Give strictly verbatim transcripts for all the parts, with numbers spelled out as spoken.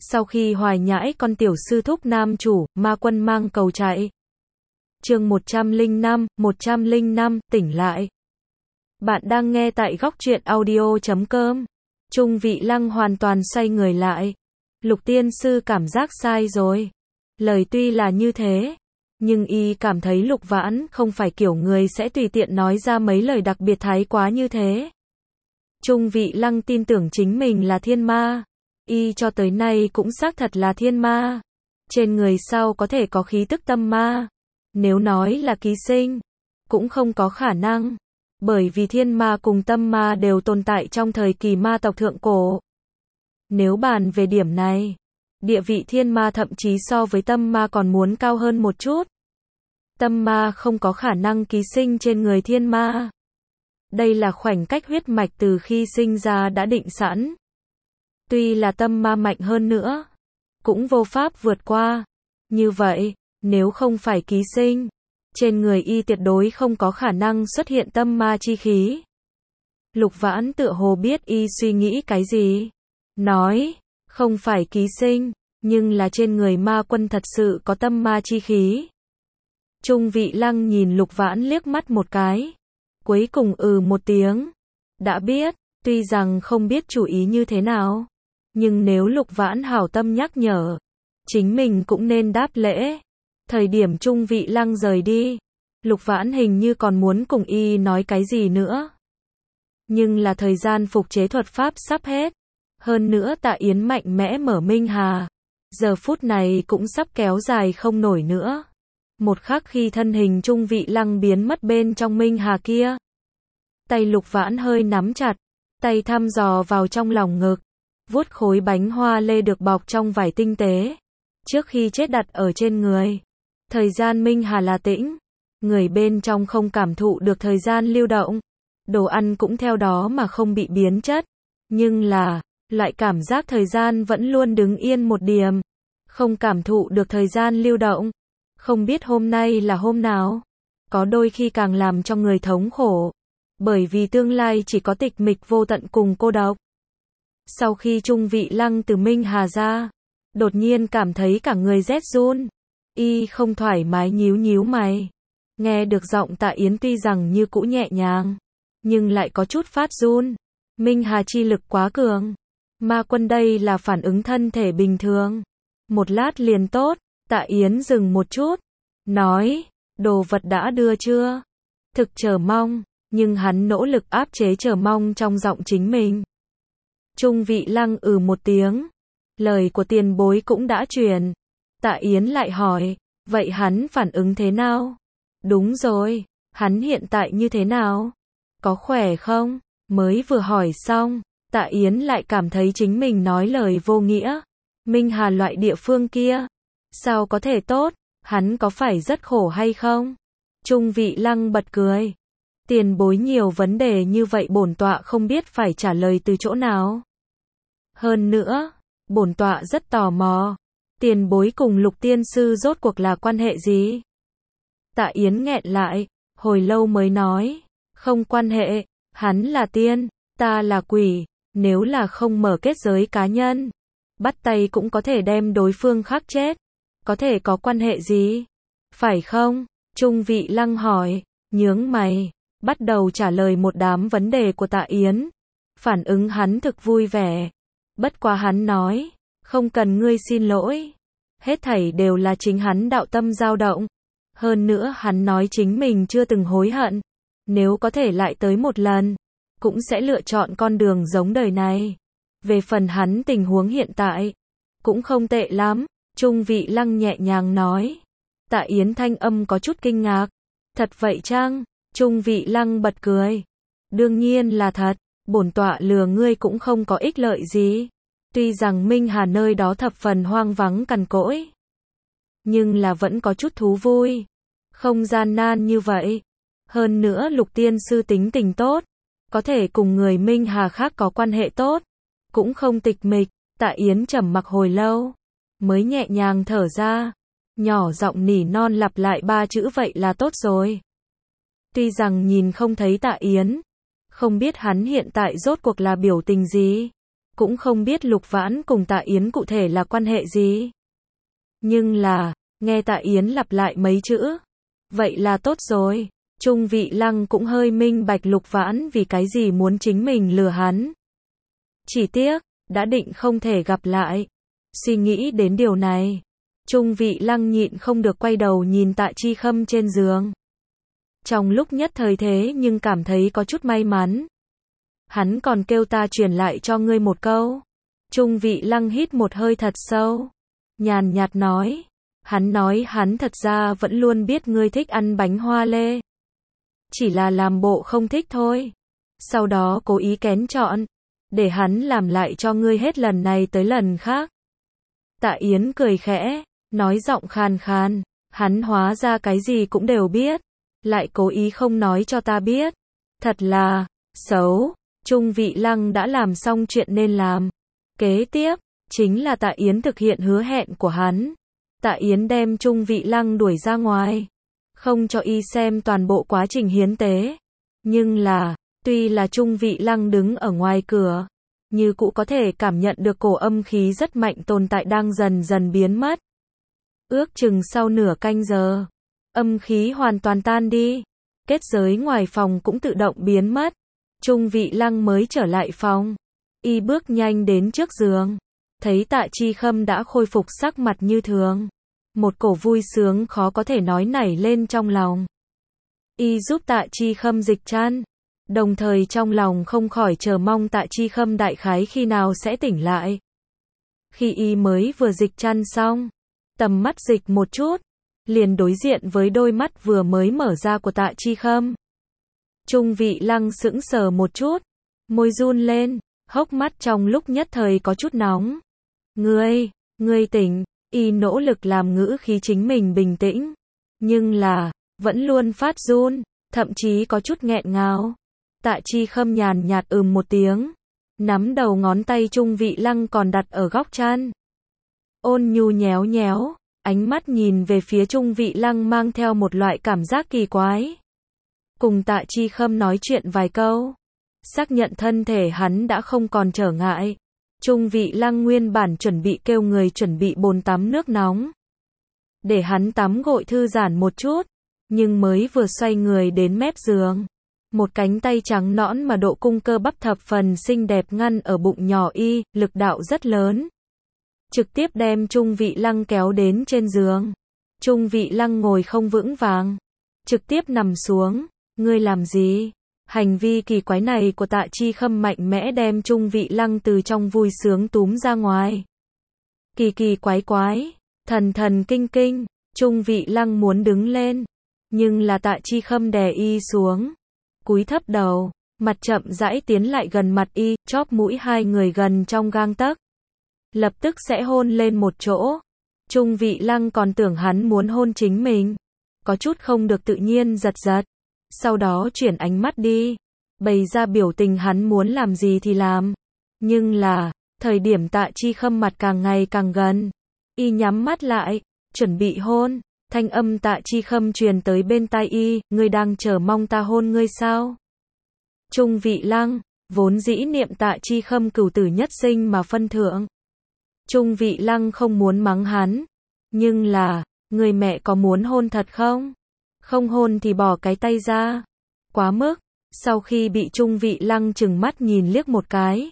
Sau khi hoài nhãi con tiểu sư thúc nam chủ, ma quân mang cầu chạy. Chương một trăm lẻ năm, một trăm lẻ năm, tỉnh lại. Bạn đang nghe tại góc truyện audio chấm com. Trung Vị Lăng hoàn toàn xoay người lại. Lục tiên sư cảm giác sai rồi. Lời tuy là như thế, nhưng y cảm thấy Lục Vãn không phải kiểu người sẽ tùy tiện nói ra mấy lời đặc biệt thái quá như thế. Trung Vị Lăng tin tưởng chính mình là thiên ma. Y cho tới nay cũng xác thật là thiên ma. Trên người sao có thể có khí tức tâm ma? Nếu nói là ký sinh, cũng không có khả năng. Bởi vì thiên ma cùng tâm ma đều tồn tại trong thời kỳ ma tộc thượng cổ. Nếu bàn về điểm này, địa vị thiên ma thậm chí so với tâm ma còn muốn cao hơn một chút. Tâm ma không có khả năng ký sinh trên người thiên ma. Đây là khoảnh cách huyết mạch từ khi sinh ra đã định sẵn. Tuy là tâm ma mạnh hơn nữa, cũng vô pháp vượt qua. Như vậy, nếu không phải ký sinh, trên người y tuyệt đối không có khả năng xuất hiện tâm ma chi khí. Lục Vãn tựa hồ biết y suy nghĩ cái gì. Nói, không phải ký sinh, nhưng là trên người ma quân thật sự có tâm ma chi khí. Trung Vị Lăng nhìn Lục Vãn liếc mắt một cái. Cuối cùng ừ một tiếng. Đã biết, tuy rằng không biết chủ ý như thế nào. Nhưng nếu Lục Vãn hảo tâm nhắc nhở, chính mình cũng nên đáp lễ. Thời điểm Trung Vị Lăng rời đi, Lục Vãn hình như còn muốn cùng y nói cái gì nữa. Nhưng là thời gian phục chế thuật pháp sắp hết. Hơn nữa Tạ Yến mạnh mẽ mở Minh Hà. Giờ phút này cũng sắp kéo dài không nổi nữa. Một khắc khi thân hình Trung Vị Lăng biến mất bên trong Minh Hà kia, tay Lục Vãn hơi nắm chặt, tay thăm dò vào trong lòng ngực, vuốt khối bánh hoa lê được bọc trong vải tinh tế, trước khi chết đặt ở trên người. Thời gian Minh Hà là tĩnh, người bên trong không cảm thụ được thời gian lưu động, đồ ăn cũng theo đó mà không bị biến chất, nhưng là, lại cảm giác thời gian vẫn luôn đứng yên một điểm, không cảm thụ được thời gian lưu động, không biết hôm nay là hôm nào, có đôi khi càng làm cho người thống khổ, bởi vì tương lai chỉ có tịch mịch vô tận cùng cô độc. Sau khi Trung Vị Lăng từ Minh Hà ra, đột nhiên cảm thấy cả người rét run, y không thoải mái nhíu nhíu mày. Nghe được giọng Tạ Yến tuy rằng như cũ nhẹ nhàng, nhưng lại có chút phát run. Minh Hà chi lực quá cường. Ma quân đây là phản ứng thân thể bình thường. Một lát liền tốt. Tạ Yến dừng một chút, nói, đồ vật đã đưa chưa? Thực chờ mong, nhưng hắn nỗ lực áp chế chờ mong trong giọng chính mình. Trung Vị Lăng ừ một tiếng, lời của tiền bối cũng đã truyền. Tạ Yến lại hỏi, vậy hắn phản ứng thế nào? Đúng rồi, hắn hiện tại như thế nào? Có khỏe không? Mới vừa hỏi xong, Tạ Yến lại cảm thấy chính mình nói lời vô nghĩa. Minh Hà loại địa phương kia, sao có thể tốt? Hắn có phải rất khổ hay không? Trung Vị Lăng bật cười. Tiền bối nhiều vấn đề như vậy bổn tọa không biết phải trả lời từ chỗ nào. Hơn nữa, bổn tọa rất tò mò. Tiền bối cùng Lục tiên sư rốt cuộc là quan hệ gì? Tạ Yến nghẹn lại, hồi lâu mới nói. Không quan hệ, hắn là tiên, ta là quỷ. Nếu là không mở kết giới cá nhân, bắt tay cũng có thể đem đối phương khắc chết. Có thể có quan hệ gì? Phải không? Trung Vị Lăng hỏi, nhướng mày, bắt đầu trả lời một đám vấn đề của Tạ Yến. Phản ứng hắn thực vui vẻ. Bất quá hắn nói, không cần ngươi xin lỗi. Hết thảy đều là chính hắn đạo tâm dao động. Hơn nữa hắn nói chính mình chưa từng hối hận. Nếu có thể lại tới một lần, cũng sẽ lựa chọn con đường giống đời này. Về phần hắn tình huống hiện tại, cũng không tệ lắm. Trung Vị Lăng nhẹ nhàng nói. Tạ Yến thanh âm có chút kinh ngạc. Thật vậy chăng? Trung Vị Lăng bật cười. Đương nhiên là thật, bổn tọa lừa ngươi cũng không có ích lợi gì. Tuy rằng Minh Hà nơi đó thập phần hoang vắng cằn cỗi, nhưng là vẫn có chút thú vui. Không gian nan như vậy. Hơn nữa Lục tiên sư tính tình tốt, có thể cùng người Minh Hà khác có quan hệ tốt, cũng không tịch mịch. Tạ Yến trầm mặc hồi lâu, mới nhẹ nhàng thở ra, nhỏ giọng nỉ non lặp lại ba chữ vậy là tốt rồi. Tuy rằng nhìn không thấy Tạ Yến, không biết hắn hiện tại rốt cuộc là biểu tình gì, cũng không biết Lục Vãn cùng Tạ Yến cụ thể là quan hệ gì. Nhưng là, nghe Tạ Yến lặp lại mấy chữ, vậy là tốt rồi. Trung Vị Lăng cũng hơi minh bạch Lục Vãn vì cái gì muốn chính mình lừa hắn. Chỉ tiếc, đã định không thể gặp lại. Suy nghĩ đến điều này, Trung Vị Lăng nhịn không được quay đầu nhìn Tạ Chi Khâm trên giường. Trong lúc nhất thời thế nhưng cảm thấy có chút may mắn. Hắn còn kêu ta truyền lại cho ngươi một câu. Trung Vị Lăng hít một hơi thật sâu, nhàn nhạt nói. Hắn nói hắn thật ra vẫn luôn biết ngươi thích ăn bánh hoa lê. Chỉ là làm bộ không thích thôi. Sau đó cố ý kén chọn, để hắn làm lại cho ngươi hết lần này tới lần khác. Tạ Yến cười khẽ, nói giọng khàn khàn, hắn hóa ra cái gì cũng đều biết, lại cố ý không nói cho ta biết. Thật là xấu. Trung Vị Lăng đã làm xong chuyện nên làm. Kế tiếp, chính là Tạ Yến thực hiện hứa hẹn của hắn. Tạ Yến đem Trung Vị Lăng đuổi ra ngoài, không cho y xem toàn bộ quá trình hiến tế. Nhưng là, tuy là Trung Vị Lăng đứng ở ngoài cửa, như cũ có thể cảm nhận được cổ âm khí rất mạnh tồn tại đang dần dần biến mất. Ước chừng sau nửa canh giờ, âm khí hoàn toàn tan đi, kết giới ngoài phòng cũng tự động biến mất. Trung Vị Lăng mới trở lại phòng, y bước nhanh đến trước giường, thấy Tạ Chi Khâm đã khôi phục sắc mặt như thường. Một cổ vui sướng khó có thể nói nảy lên trong lòng. Y giúp Tạ Chi Khâm dịch chăn, đồng thời trong lòng không khỏi chờ mong Tạ Chi Khâm đại khái khi nào sẽ tỉnh lại. Khi y mới vừa dịch chăn xong, tầm mắt dịch một chút, liền đối diện với đôi mắt vừa mới mở ra của Tạ Chi Khâm. Trung Vị Lăng sững sờ một chút, môi run lên, hốc mắt trong lúc nhất thời có chút nóng. Ngươi, ngươi tỉnh. Y nỗ lực làm ngữ khí chính mình bình tĩnh, nhưng là, vẫn luôn phát run, thậm chí có chút nghẹn ngào. Tạ Chi Khâm nhàn nhạt ừm một tiếng, nắm đầu ngón tay Trung Vị Lăng còn đặt ở góc chăn. Ôn nhu nhéo nhéo, ánh mắt nhìn về phía Trung Vị Lăng mang theo một loại cảm giác kỳ quái. Cùng Tạ Chi Khâm nói chuyện vài câu, xác nhận thân thể hắn đã không còn trở ngại. Trung Vị Lăng nguyên bản chuẩn bị kêu người chuẩn bị bồn tắm nước nóng, để hắn tắm gội thư giãn một chút, nhưng mới vừa xoay người đến mép giường, một cánh tay trắng nõn mà độ cung cơ bắp thập phần xinh đẹp ngăn ở bụng nhỏ y, lực đạo rất lớn, trực tiếp đem Trung Vị Lăng kéo đến trên giường. Trung Vị Lăng ngồi không vững vàng, trực tiếp nằm xuống. Ngươi làm gì? Hành vi kỳ quái này của Tạ Chi Khâm mạnh mẽ đem Trung Vị Lăng từ trong vui sướng túm ra ngoài. Kỳ kỳ quái quái, thần thần kinh kinh, Trung Vị Lăng muốn đứng lên, nhưng là Tạ Chi Khâm đè y xuống, cúi thấp đầu, mặt chậm rãi tiến lại gần mặt y, chóp mũi hai người gần trong gang tấc, lập tức sẽ hôn lên một chỗ. Trung Vị Lăng còn tưởng hắn muốn hôn chính mình, có chút không được tự nhiên giật giật, sau đó chuyển ánh mắt đi, bày ra biểu tình hắn muốn làm gì thì làm. Nhưng là, thời điểm Tạ Chi Khâm mặt càng ngày càng gần, y nhắm mắt lại, chuẩn bị hôn, thanh âm Tạ Chi Khâm truyền tới bên tai y, ngươi đang chờ mong ta hôn ngươi sao? Trung Vị Lăng, vốn dĩ niệm Tạ Chi Khâm cửu tử nhất sinh mà phân thượng. Trung Vị Lăng không muốn mắng hắn, nhưng là, người mẹ có muốn hôn thật không? Không hôn thì bỏ cái tay ra. Quá mức. Sau khi bị Trung Vị Lăng chừng mắt nhìn liếc một cái,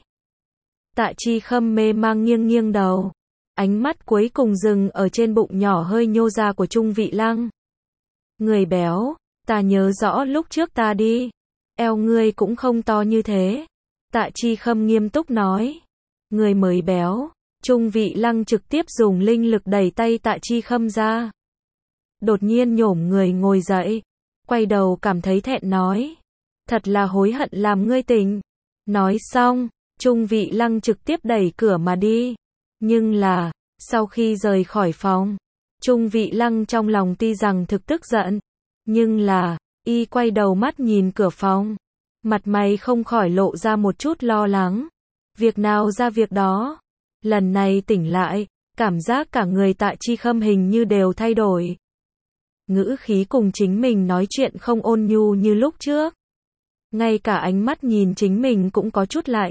Tạ Chi Khâm mê mang nghiêng nghiêng đầu, ánh mắt cuối cùng dừng ở trên bụng nhỏ hơi nhô ra của Trung Vị Lăng. Người béo, ta nhớ rõ lúc trước ta đi, eo ngươi cũng không to như thế. Tạ Chi Khâm nghiêm túc nói. Người mới béo. Trung Vị Lăng trực tiếp dùng linh lực đẩy tay Tạ Chi Khâm ra. Đột nhiên nhổm người ngồi dậy, quay đầu cảm thấy thẹn nói. Thật là hối hận làm ngươi tỉnh. Nói xong, Trung Vị Lăng trực tiếp đẩy cửa mà đi. Nhưng là, sau khi rời khỏi phòng, Trung Vị Lăng trong lòng tuy rằng thực tức giận, nhưng là, y quay đầu mắt nhìn cửa phòng, mặt mày không khỏi lộ ra một chút lo lắng. Việc nào ra việc đó. Lần này tỉnh lại, cảm giác cả người Tạ Chi Khâm hình như đều thay đổi. Ngữ khí cùng chính mình nói chuyện không ôn nhu như lúc trước. Ngay cả ánh mắt nhìn chính mình cũng có chút lạnh.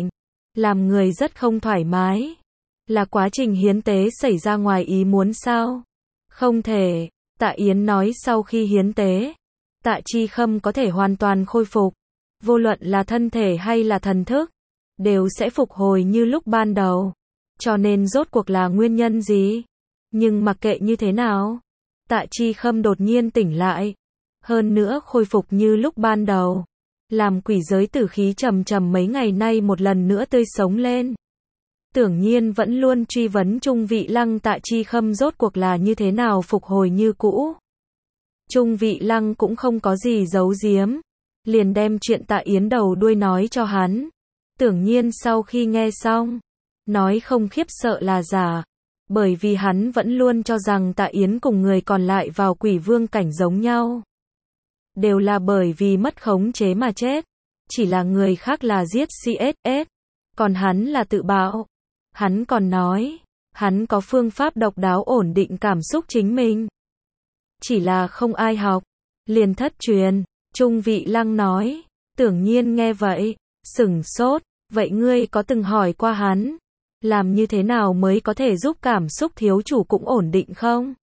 làm người rất không thoải mái. Là quá trình hiến tế xảy ra ngoài ý muốn sao? Không thể. Tạ Yến nói sau khi hiến tế, Tạ Chi Khâm có thể hoàn toàn khôi phục. Vô luận là thân thể hay là thần thức, đều sẽ phục hồi như lúc ban đầu. Cho nên rốt cuộc là nguyên nhân gì? Nhưng mặc kệ như thế nào, Tạ Chi Khâm đột nhiên tỉnh lại. Hơn nữa khôi phục như lúc ban đầu. Làm quỷ giới tử khí trầm trầm mấy ngày nay một lần nữa tươi sống lên. Tưởng Nhiên vẫn luôn truy vấn Trung Vị Lăng Tạ Chi Khâm rốt cuộc là như thế nào phục hồi như cũ. Trung Vị Lăng cũng không có gì giấu giếm, liền đem chuyện Tạ Yến đầu đuôi nói cho hắn. Tưởng Nhiên sau khi nghe xong, nói không khiếp sợ là giả, bởi vì hắn vẫn luôn cho rằng Tạ Yến cùng người còn lại vào quỷ vương cảnh giống nhau. Đều là bởi vì mất khống chế mà chết, chỉ là người khác là giết xê ét ét, còn hắn là tự bạo. Hắn còn nói, hắn có phương pháp độc đáo ổn định cảm xúc chính mình. Chỉ là không ai học, liền thất truyền. Trung Vị Lăng nói. Tưởng Nhiên nghe vậy, sửng sốt, vậy ngươi có từng hỏi qua hắn, làm như thế nào mới có thể giúp cảm xúc thiếu chủ cũng ổn định không?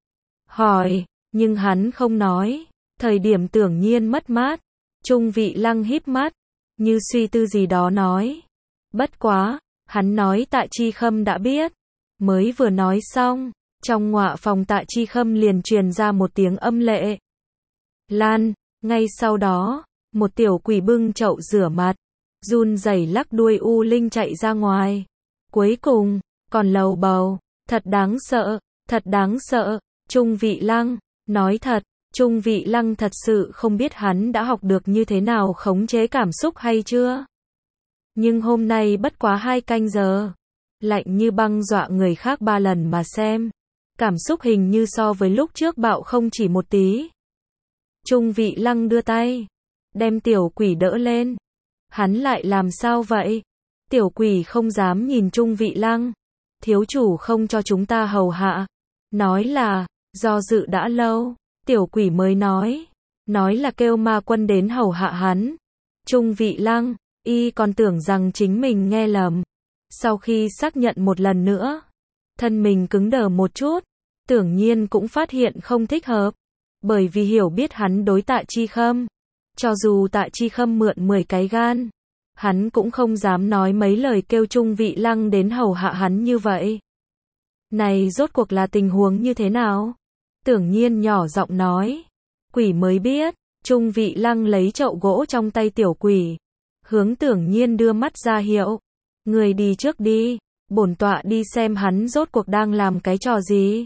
Hỏi, nhưng hắn không nói. Thời điểm Tưởng Nhiên mất mát, Trung Vị Lăng híp mắt, như suy tư gì đó nói. Bất quá, hắn nói Tạ Chi Khâm đã biết. Mới vừa nói xong, trong ngọa phòng Tạ Chi Khâm liền truyền ra một tiếng âm lệ. Lan, ngay sau đó, một tiểu quỷ bưng chậu rửa mặt, run rẩy lắc đuôi u linh chạy ra ngoài. Cuối cùng, còn lầu bầu, thật đáng sợ, thật đáng sợ. Trung Vị Lăng, nói thật, Trung Vị Lăng thật sự không biết hắn đã học được như thế nào khống chế cảm xúc hay chưa. Nhưng hôm nay bất quá hai canh giờ, lạnh như băng dọa người khác ba lần mà xem. Cảm xúc hình như so với lúc trước bạo không chỉ một tí. Trung Vị Lăng đưa tay, đem tiểu quỷ đỡ lên. Hắn lại làm sao vậy? Tiểu quỷ không dám nhìn Trung Vị Lăng. Thiếu chủ không cho chúng ta hầu hạ. Nói là, do dự đã lâu, tiểu quỷ mới nói. Nói là kêu ma quân đến hầu hạ hắn. Trung Vị Lăng, y còn tưởng rằng chính mình nghe lầm. Sau khi xác nhận một lần nữa, thân mình cứng đờ một chút. Tưởng Nhiên cũng phát hiện không thích hợp, bởi vì hiểu biết hắn đối Tạ Chi Khâm. Cho dù Tạ Chi Khâm mượn mười cái gan, hắn cũng không dám nói mấy lời kêu Trung Vị Lăng đến hầu hạ hắn như vậy. Này rốt cuộc là tình huống như thế nào? Tưởng Nhiên nhỏ giọng nói. Quỷ mới biết. Trung Vị Lăng lấy chậu gỗ trong tay tiểu quỷ, hướng Tưởng Nhiên đưa mắt ra hiệu. Người đi trước đi, bổn tọa đi xem hắn rốt cuộc đang làm cái trò gì.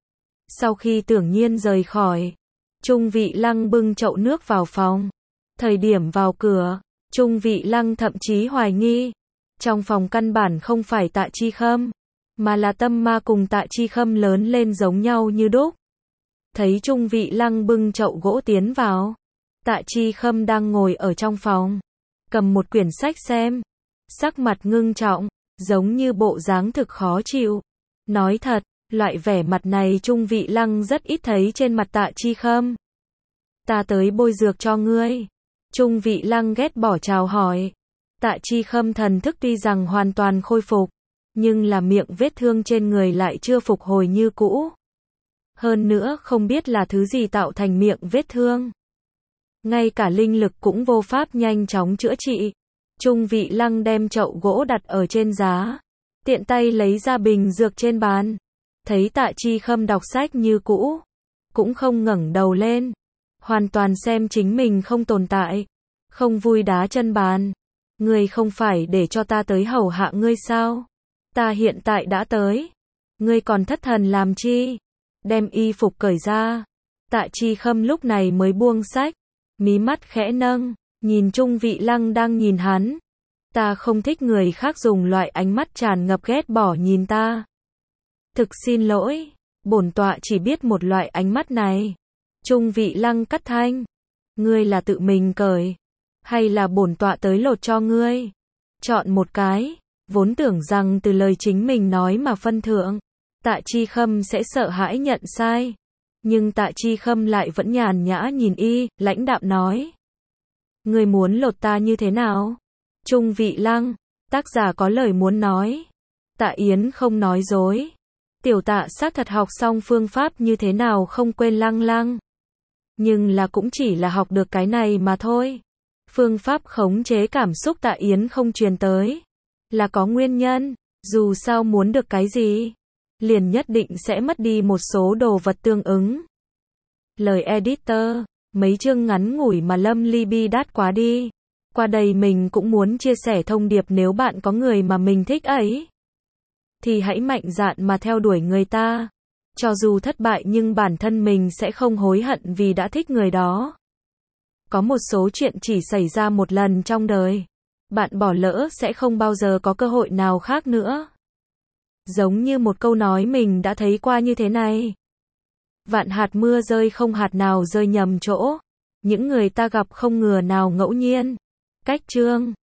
Sau khi Tưởng Nhiên rời khỏi, Trung Vị Lăng bưng chậu nước vào phòng. Thời điểm vào cửa, Trung Vị Lăng thậm chí hoài nghi, trong phòng căn bản không phải Tạ Chi Khâm, mà là tâm ma cùng Tạ Chi Khâm lớn lên giống nhau như đúc. Thấy Trung Vị Lăng bưng chậu gỗ tiến vào, Tạ Chi Khâm đang ngồi ở trong phòng, cầm một quyển sách xem, sắc mặt ngưng trọng, giống như bộ dáng thực khó chịu. Nói thật, loại vẻ mặt này Trung Vị Lăng rất ít thấy trên mặt Tạ Chi Khâm. Ta tới bôi dược cho ngươi. Trung Vị Lăng ghét bỏ chào hỏi. Tạ Chi Khâm thần thức tuy rằng hoàn toàn khôi phục, nhưng là miệng vết thương trên người lại chưa phục hồi như cũ. Hơn nữa không biết là thứ gì tạo thành miệng vết thương. Ngay cả linh lực cũng vô pháp nhanh chóng chữa trị. Trung Vị Lăng đem chậu gỗ đặt ở trên giá, tiện tay lấy ra bình dược trên bàn. Thấy Tạ Chi Khâm đọc sách như cũ, cũng không ngẩng đầu lên, hoàn toàn xem chính mình không tồn tại, không vui đá chân bàn. Ngươi không phải để cho ta tới hầu hạ ngươi sao? Ta hiện tại đã tới, ngươi còn thất thần làm chi? Đem y phục cởi ra. Tạ Chi Khâm lúc này mới buông sách, mí mắt khẽ nâng, nhìn Trung Vị Lăng đang nhìn hắn. Ta không thích người khác dùng loại ánh mắt tràn ngập ghét bỏ nhìn ta. Thực xin lỗi, bổn tọa chỉ biết một loại ánh mắt này. Trung Vị Lăng cắt thanh. Ngươi là tự mình cởi, hay là bổn tọa tới lột cho ngươi? Chọn một cái. Vốn tưởng rằng từ lời chính mình nói mà phân thượng, Tạ Chi Khâm sẽ sợ hãi nhận sai. Nhưng Tạ Chi Khâm lại vẫn nhàn nhã nhìn y, lãnh đạm nói. Ngươi muốn lột ta như thế nào? Trung Vị Lăng, Tác giả có lời muốn nói. Tạ Yến không nói dối. Tiểu Tạ xác thật học xong phương pháp như thế nào không quên lăng lăng. Nhưng là cũng chỉ là học được cái này mà thôi. Phương pháp khống chế cảm xúc Tạ Yến không truyền tới. Là có nguyên nhân. Dù sao muốn được cái gì, liền nhất định sẽ mất đi một số đồ vật tương ứng. Lời editor. Mấy chương ngắn ngủi mà Lâm Ly bi đát quá đi. Qua đây mình cũng muốn chia sẻ thông điệp, nếu bạn có người mà mình thích ấy, thì hãy mạnh dạn mà theo đuổi người ta. Cho dù thất bại nhưng bản thân mình sẽ không hối hận vì đã thích người đó. Có một số chuyện chỉ xảy ra một lần trong đời. Bạn bỏ lỡ sẽ không bao giờ có cơ hội nào khác nữa. Giống như một câu nói mình đã thấy qua như thế này. Vạn hạt mưa rơi không hạt nào rơi nhầm chỗ. Những người ta gặp không ngờ nào ngẫu nhiên. Cách chương